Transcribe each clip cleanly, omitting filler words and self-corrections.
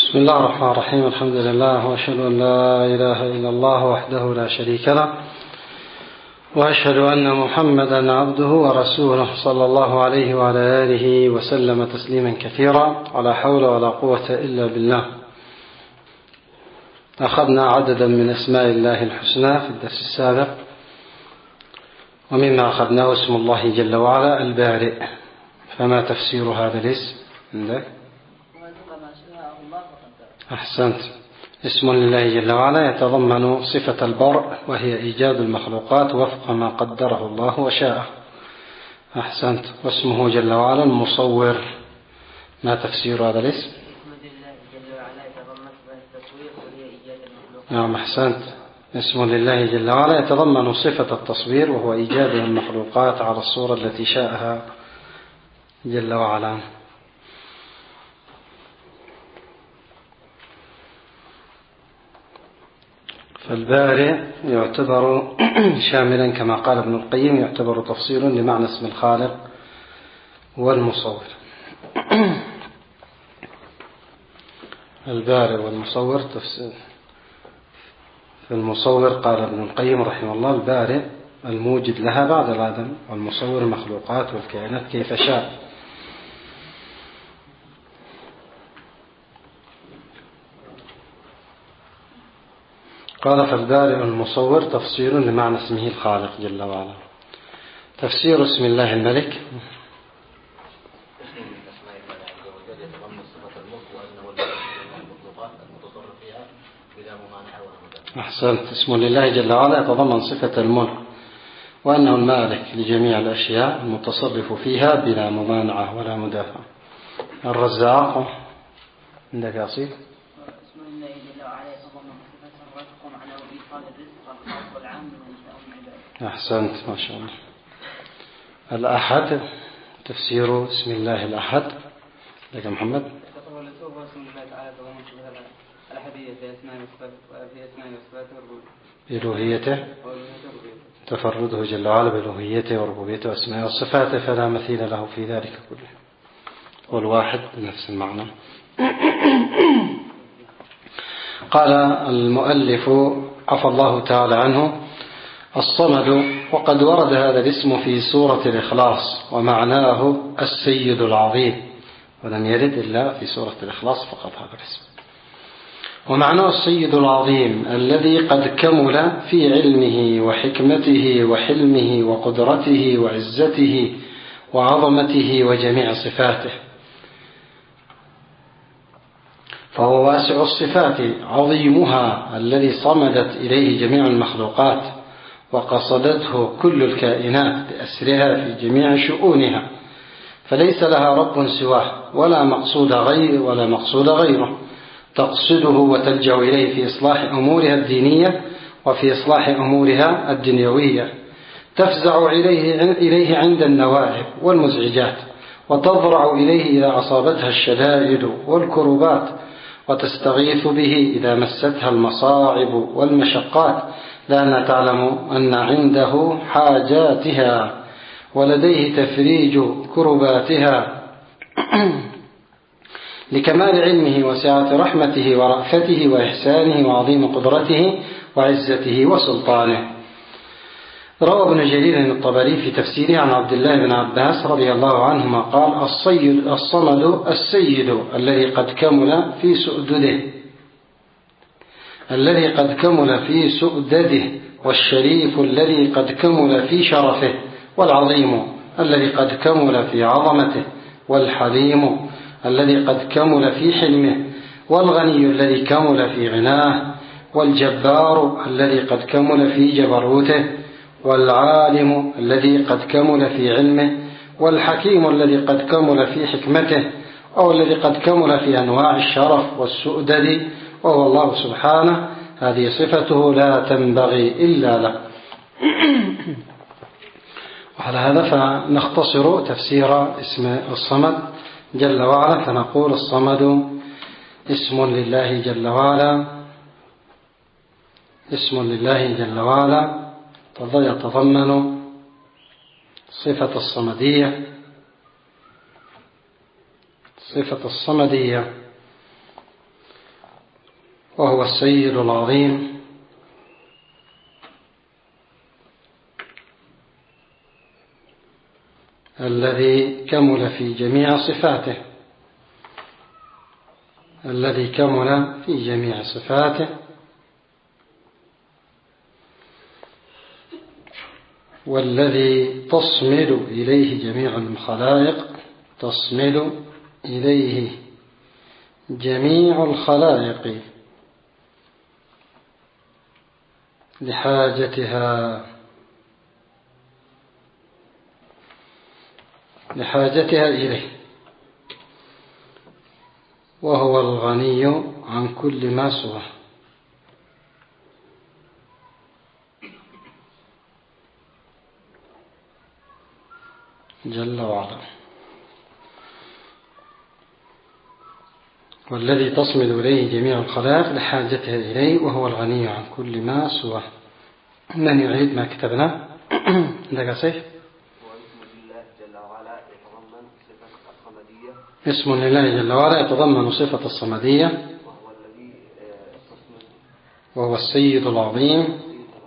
بسم الله الرحمن الرحيم. الحمد لله، وأشهد أن لا إله إلا الله وحده لا شريك له، وأشهد أن محمدا عبده ورسوله صلى الله عليه وعلى آله وسلم تسليما كثيرا. ولا حول ولا قوة إلا بالله. أخذنا عددا من أسماء الله الحسنى في الدرس السابق، ومما أخذناه اسم الله جل وعلا البارئ. فما تفسير هذا الاسم عندك؟ أحسنت. اسم لله جل وعلا يتضمن صفة البرء، وهي إيجاد المخلوقات وفق ما قدره الله وشاءه. أحسنت. واسمه جل وعلا المصور. ما تفسير هذا الاسم؟ نعم، أحسنت. اسم لله جل وعلا يتضمن صفة التصوير، وهو إيجاد المخلوقات على الصورة التي شاءها جل وعلا. فالبارئ يعتبر شاملا كما قال ابن القيم، يعتبر تفصيل لمعنى اسم الخالق والمصور. البارئ والمصور تفسير. في المصور قال ابن القيم رحمه الله: البارئ الموجد لها بعد العدم، والمصور المخلوقات والكائنات كيف شاء. قال: فالبارئ المصور تفسير لمعنى اسمه الخالق جل وعلا. تفسير اسم الله الملك. أحسنت. اسم لله جل وعلا يتضمن صفة الملك، وأنه المالك لجميع الأشياء المتصرف فيها بلا ممانعة ولا مدافع. الرزاق عندك يا أصيل؟ أحسنت، ما شاء الله. الأحد. تفسير اسم الله الأحد لك محمد. بألوهيته، تفرده جل وعلا بألوهيته وربوبيته وأسمائه وصفاته، فلا مثيل له في ذلك كله. والواحد بنفس المعنى. قال المؤلف عفى الله تعالى عنه: الصمد. وقد ورد هذا الاسم في سورة الإخلاص، ومعناه السيد العظيم، ولم يرد إلا في سورة الإخلاص فقط هذا الاسم. ومعناه السيد العظيم الذي قد كمل في علمه وحكمته وحلمه وقدرته وعزته وعظمته وجميع صفاته، فهو واسع الصفات عظيمها الذي صمدت إليه جميع المخلوقات، وقصدته كل الكائنات بأسرها في جميع شؤونها، فليس لها رب سواه ولا مقصود غيره تقصده وتلجأ إليه في إصلاح أمورها الدينية وفي إصلاح أمورها الدنيوية. تفزع إليه عند النوائب والمزعجات، وتضرع إليه إذا أصابتها الشدائد والكربات، وتستغيث به إذا مستها المصاعب والمشقات، لأنها تعلم أن عنده حاجاتها ولديه تفريج كرباتها لكمال علمه وسعة رحمته ورأفته وإحسانه وعظيم قدرته وعزته وسلطانه. روى ابن جرير الطبري في تفسيره عن عبد الله بن عباس رضي الله عنهما قال: الصمد السيد الذي قد كمل في سؤدده، والشريف الذي قد كمل في شرفه، والعظيم الذي قد كمل في عظمته، والحليم الذي قد كمل في حلمه، والغني الذي كمل في غناه، والجبار الذي قد كمل في جبروته، والعالم الذي قد كمل في علمه، والحكيم الذي قد كمل في حكمته، أو الذي قد كمل في أنواع الشرف والسؤدد، وهو الله سبحانه. هذه صفته لا تنبغي إلا له. وعلى هذا فنختصر تفسير اسم الصمد جل وعلا، فنقول: الصمد اسم لله جل وعلا، اسم لله جل وعلا يتضمن صفة الصمدية وهو السيد العظيم الذي كمل في جميع صفاته، الذي كمل في جميع صفاته، والذي تصمد إليه جميع الخلائق، تصمد إليه جميع الخلائق لحاجتها إليه، وهو الغني عن كل ما سواه جل وعلا، والذي تصمد إليه جميع الخلائق لحاجتها إليه، وهو الغني عن كل ما سواه. من يعيد ما كتبنا؟ عندك سيف؟ اسم لله جل وعلا يتضمن صفة الصمدية، وهو السيد العظيم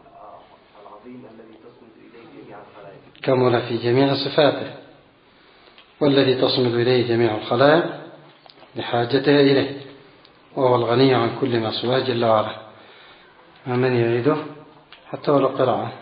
كمل في جميع صفاته، والذي تصمد إليه جميع الخلائق لحاجتها إليه، وهو الغني عن كل ما سواه جل وعلا. من يعيده حتى ولو قراءة؟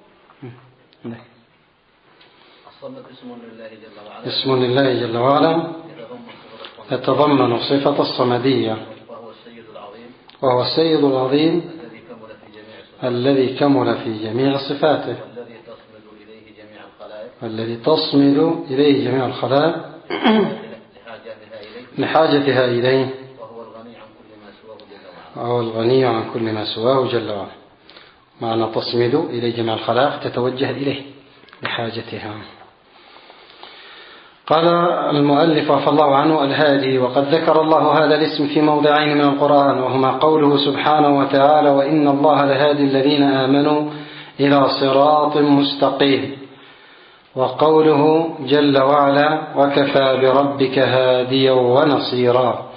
اسم لله جل وعلا يتضمن صفة الصمدية، وهو السيد العظيم الذي كمل في جميع صفاته، والذي تصمد إليه جميع الخلائق لحاجتها إليه، وهو الغني عن كل ما سواه جل وعلا. معنى تصمد إليه جميع الخلائق تتوجه إليه لحاجتها. قال المؤلف عفى الله عنه: الهادي. وقد ذكر الله هذا الاسم في موضعين من القرآن، وهما قوله سبحانه وتعالى: وإن الله لهادي الذين آمنوا إلى صراط مستقيم، وقوله جل وعلا: وكفى بربك هاديا ونصيرا.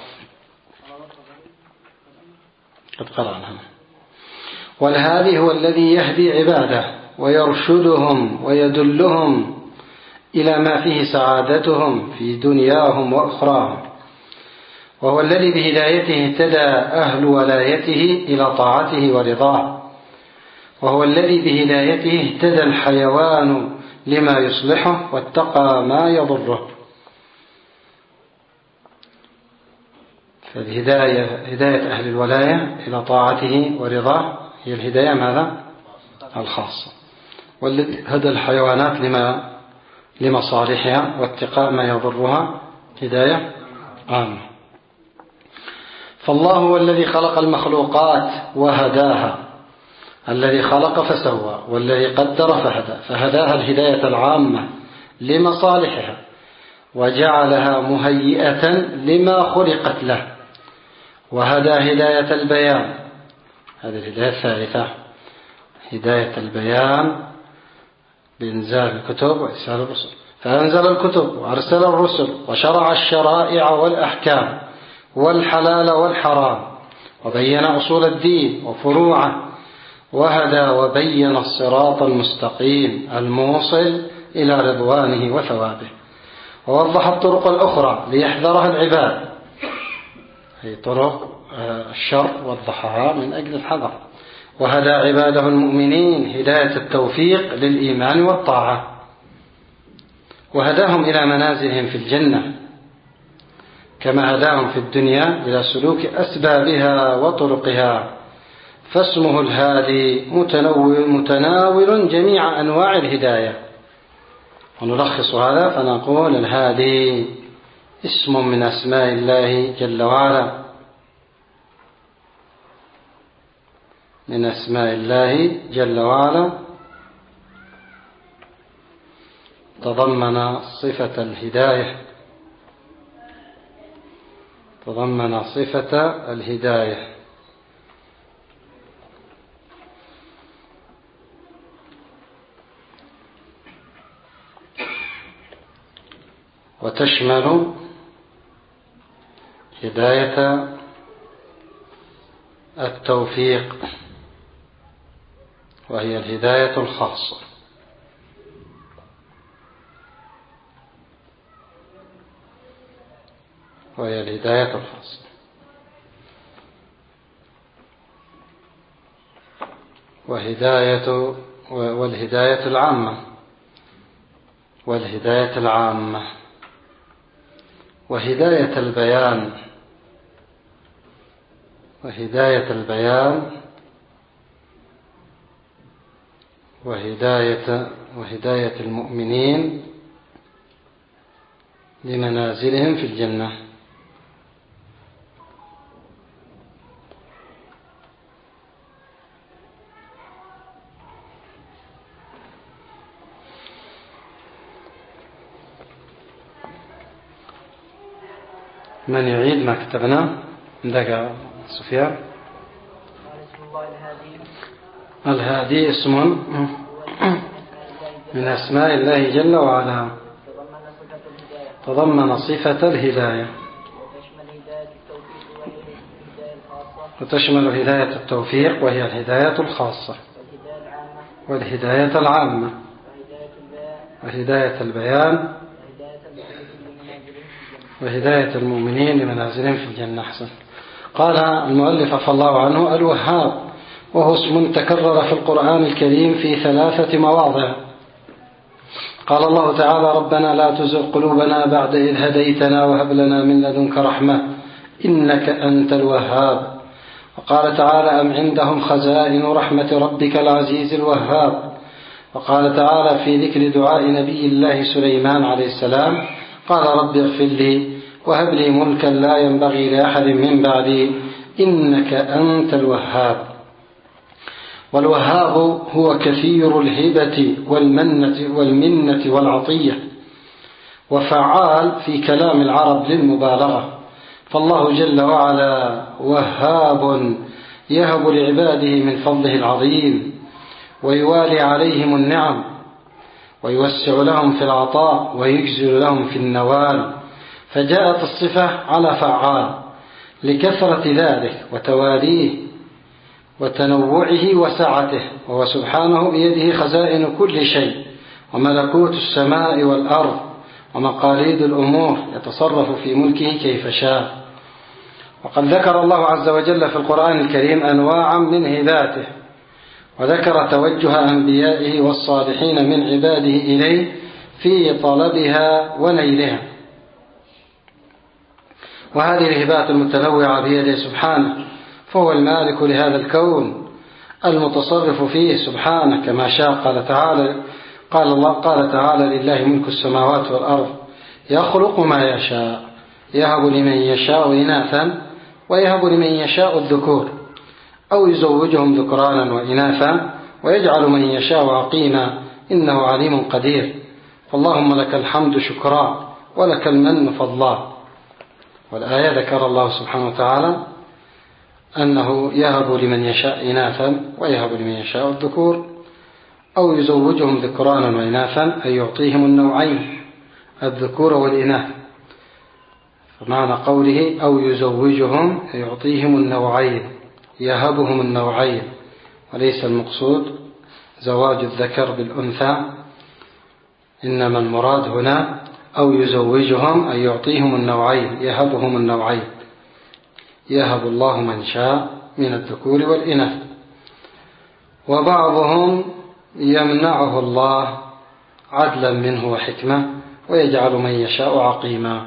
قد قرأنا. والهادي هو الذي يهدي عباده ويرشدهم ويدلهم إلى ما فيه سعادتهم في دنياهم وأخراهم، وهو الذي بهدايته اهتدى أهل ولايته إلى طاعته ورضاه، وهو الذي بهدايته اهتدى الحيوان لما يصلحه واتقى ما يضره. فالهداية هداية أهل الولاية إلى طاعته ورضاه هي الهداية ماذا؟ الخاصة، والذي هدى الحيوانات لمصالحها واتقاء ما يضرها هداية عامة. فالله هو الذي خلق المخلوقات وهداها، الذي خلق فسوى، والذي قدر فهدى، فهداها الهداية العامة لمصالحها، وجعلها مهيئة لما خلقت له، وهدى هداية البيان. هذه الهداية الثالثة، هداية البيان بإنزال الكتب وإرسال الرسل، فأنزل الكتب وأرسل الرسل وشرع الشرائع والأحكام والحلال والحرام، وبين أصول الدين وفروعه، وهدى وبين الصراط المستقيم الموصل إلى رضوانه وثوابه، ووضح الطرق الأخرى ليحذرها العباد، هي طرق الشر وضحها من أجل الحذر، وهدى عباده المؤمنين هداية التوفيق للإيمان والطاعة، وهداهم إلى منازلهم في الجنة، كما هداهم في الدنيا إلى سلوك أسبابها وطرقها، فاسمه الهادي متناول جميع أنواع الهداية. ونلخص هذا فنقول: الهادي اسم من أسماء الله جل وعلا، من أسماء الله جل وعلا، تضمن صفة الهداية، تضمن صفة الهداية، وتشمل هداية التوفيق، وهي الهداية الخاصة. وهي الهداية الخاصة. والهداية العامة. والهداية العامة وهداية البيان. وهداية البيان وهداية المؤمنين لمنازلهم في الجنة. من يعيد ما كتبنا عندك سفيان؟ الهادي اسم من أسماء الله جل وعلا، تضمن صفة الهداية، وتشمل هداية التوفيق وهي الهداية الخاصة، والهداية العامة، وهداية البيان، وهداية المؤمنين لمنازلهم في الجنة. أحسن. قال المؤلف عفى الله عنه: الوهاب، وهو اسم تكرر في القرآن الكريم في 3 مواضع. قال الله تعالى: ربنا لا تزغ قلوبنا بعد إذ هديتنا وهب لنا من لدنك رحمة إنك أنت الوهاب. وقال تعالى: أم عندهم خزائن رحمة ربك العزيز الوهاب. وقال تعالى في ذكر دعاء نبي الله سليمان عليه السلام: قال رب اغفر لي وهب لي ملكا لا ينبغي لأحد من بعدي إنك أنت الوهاب. والوهاب هو كثير الهبة والمنة والعطية، وفعال في كلام العرب للمبالغة. فالله جل وعلا وهاب يهب لعباده من فضله العظيم، ويوالي عليهم النعم، ويوسع لهم في العطاء، ويجزل لهم في النوال. فجاءت الصفة على فعال لكثرة ذلك وتواليه وتنوعه وسعته، وهو سبحانه بيده خزائن كل شيء، وملكوت السماء والأرض، ومقاليد الأمور، يتصرف في ملكه كيف شاء. وقد ذكر الله عز وجل في القرآن الكريم أنواعا من هباته، وذكر توجه أنبيائه والصالحين من عباده إليه في طلبها ونيلها. وهذه الهبات المتنوعة بيده سبحانه، فهو المالك لهذا الكون المتصرف فيه سبحانه كما شاء. قال تعالى: لله ملك السماوات والأرض يخلق ما يشاء يهب لمن يشاء إناثا ويهب لمن يشاء الذكور أو يزوجهم ذكرانا وإناثا ويجعل من يشاء عقيما إنه عليم قدير. فاللهم لك الحمد شكرا ولك المن فضلا. والآية ذكر الله سبحانه وتعالى أنه يهب لمن يشاء إناثا ويهب لمن يشاء الذكور أو يزوجهم ذكرانا وإناثا، أي يعطيهم النوعين الذكور والإناث. فمعنى قوله أو يزوجهم يعطيهم النوعين، يهبهم النوعين، وليس المقصود زواج الذكر بالأنثى، إنما المراد هنا أو يزوجهم أي يعطيهم النوعين، يهبهم النوعين، يهب الله من شاء من الذكور والإناث. وبعضهم يمنعه الله عدلا منه وحكمة ويجعل من يشاء عقيما.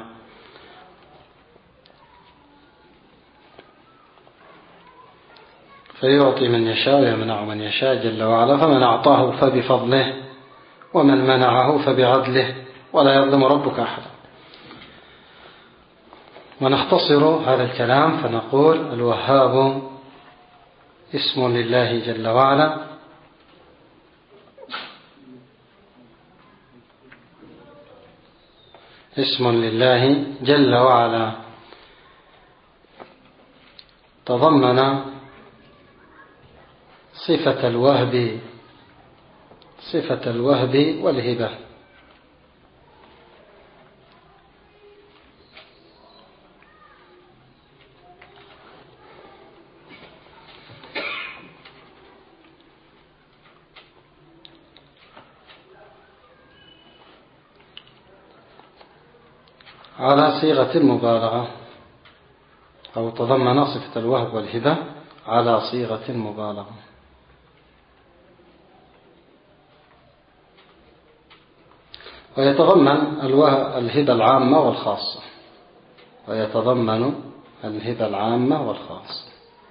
فيعطي من يشاء ويمنع من يشاء جل وعلا. فمن أعطاه فبفضله ومن منعه فبعدله ولا يظلم ربك أحدا. ونختصر هذا الكلام فنقول: الوهاب اسم لله جل وعلا، اسم لله جل وعلا تضمن صفة الوهب والهبة. على صيغة المبالغة، أو تضمن صفة الوهب والهبة على صيغة المبالغة. ويتضمن الهبة العامة والخاصة، ويتضمن الهبة العامة والخاصة.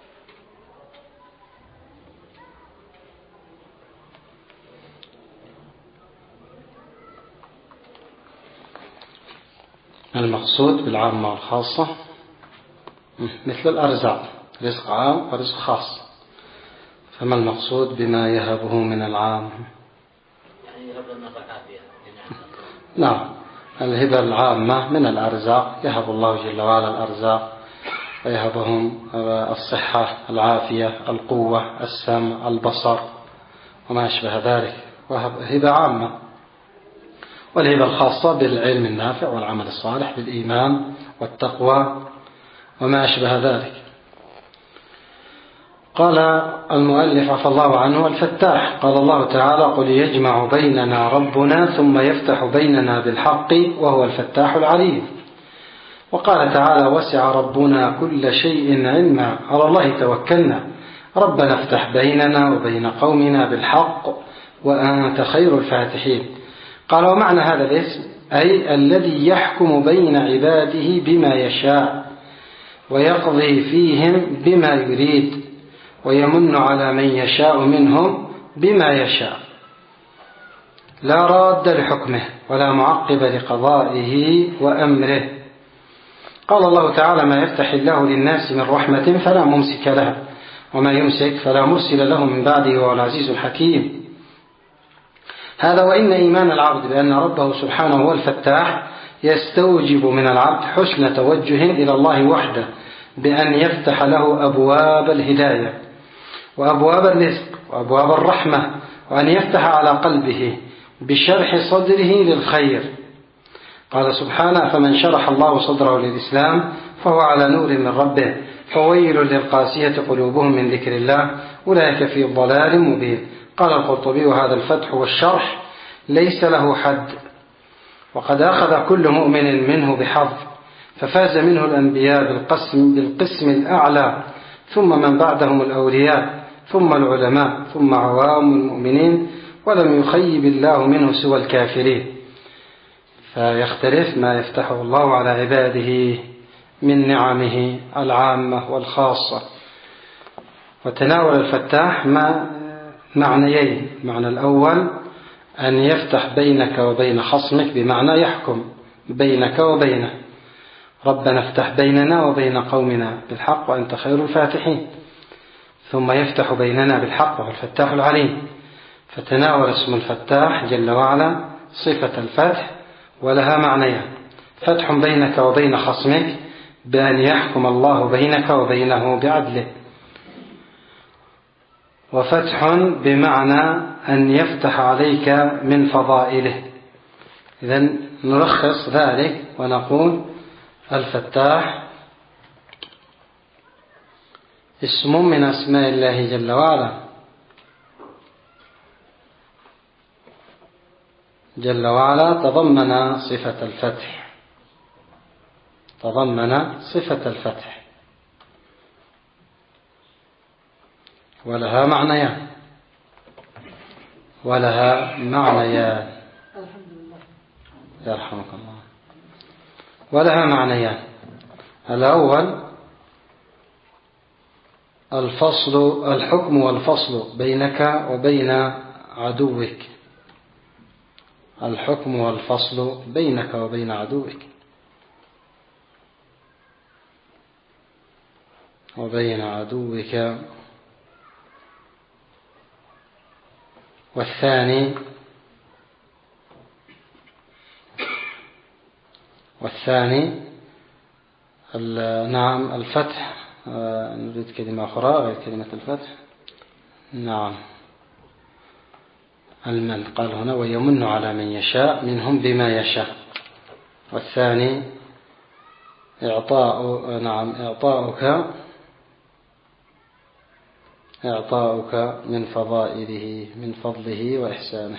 المقصود بالعامة والخاصة مثل الأرزاق، رزق عام ورزق خاص. فما المقصود بما يهبه من العام؟ يعني يهب لنا العافية. نعم، الهبة العامة من الأرزاق، يهب الله جل وعلا الأرزاق ويهبهم الصحة، العافية، القوة، السمع، البصر وما أشبه ذلك، وهبة عامة. والهبة الخاصة بالعلم النافع والعمل الصالح، بالإيمان والتقوى وما أشبه ذلك. قال المؤلف عفى الله عنه: الفتاح. قال الله تعالى: قل يجمع بيننا ربنا ثم يفتح بيننا بالحق وهو الفتاح العليم. وقال تعالى: وسع ربنا كل شيء علما، على الله توكلنا، ربنا افتح بيننا وبين قومنا بالحق وأنت خير الفاتحين. قال: ومعنى هذا الاسم أي الذي يحكم بين عباده بما يشاء ويقضي فيهم بما يريد ويمن على من يشاء منهم بما يشاء، لا راد لحكمه ولا معقب لقضائه وأمره. قال الله تعالى: ما يفتح الله للناس من رحمة فلا ممسك لها وما يمسك فلا مرسل له من بعده وهو العزيز الحكيم. هذا وإن إيمان العبد بأن ربه سبحانه هو الفتاح يستوجب من العبد حسن توجه إلى الله وحده، بأن يفتح له أبواب الهداية وأبواب الرزق وأبواب الرحمة، وأن يفتح على قلبه بشرح صدره للخير. قال سبحانه: فمن شرح الله صدره للإسلام فهو على نور من ربه، فويل للقاسية قلوبهم من ذكر الله أولئك في ضلال مبين. قال القرطبي: وهذا الفتح والشرح ليس له حد، وقد أخذ كل مؤمن منه بحظ، ففاز منه الأنبياء بالقسم الأعلى، ثم من بعدهم الأولياء، ثم العلماء، ثم عوام المؤمنين، ولم يخيب الله منه سوى الكافرين. فيختلف ما يفتحه الله على عباده من نعمه العامة والخاصة. وتناول الفتاح معنيين: المعنى الأول أن يفتح بينك وبين خصمك، بمعنى يحكم بينك وبينه، ربنا افتح بيننا وبين قومنا بالحق وأنت خير الفاتحين. ثم يفتح بيننا بالحق وهو الفتاح العليم. فتناول اسم الفتاح جل وعلا صفة الفتح، ولها معنيان: فتح بينك وبين خصمك بأن يحكم الله بينك وبينه بعدله، وفتح بمعنى أن يفتح عليك من فضائله. إذن نلخص ذلك ونقول: الفتاح اسم من أسماء الله جل وعلا تضمن صفة الفتح، ولها معنيان يرحمك الله. ولها معنيان: الأول الحكم والفصل بينك وبين عدوك، الحكم والفصل بينك وبين عدوك وبين عدوك. والثاني نعم الفتح. نريد كلمة أخرى غير كلمة الفتح. نعم، المن. قال هنا: ويمن على من يشاء منهم بما يشاء. والثاني إعطاؤك من فضائله، من فضله وإحسانه.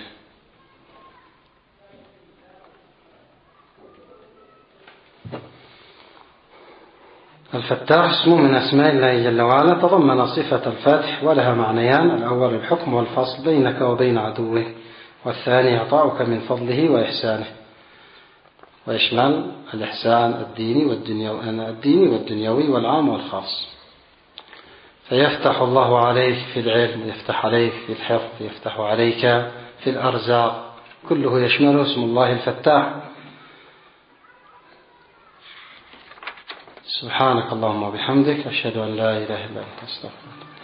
الفتاح اسم من أسماء الله جل وعلا تضمن صفة الفتح ولها معنيان: الأول الحكم والفصل بينك وبين عدوه، والثاني عطاؤك من فضله وإحسانه، ويشمل الإحسان الديني والدنيوي والعام والخاص. فيفتح الله عليك في العلم، يفتح عليك في الحفظ، يفتح عليك في الأرزاق، كله يشمله اسم الله الفتاح. سبحانك اللهم وبحمدك، أشهد أن لا إله إلا أنت، أستغفرك.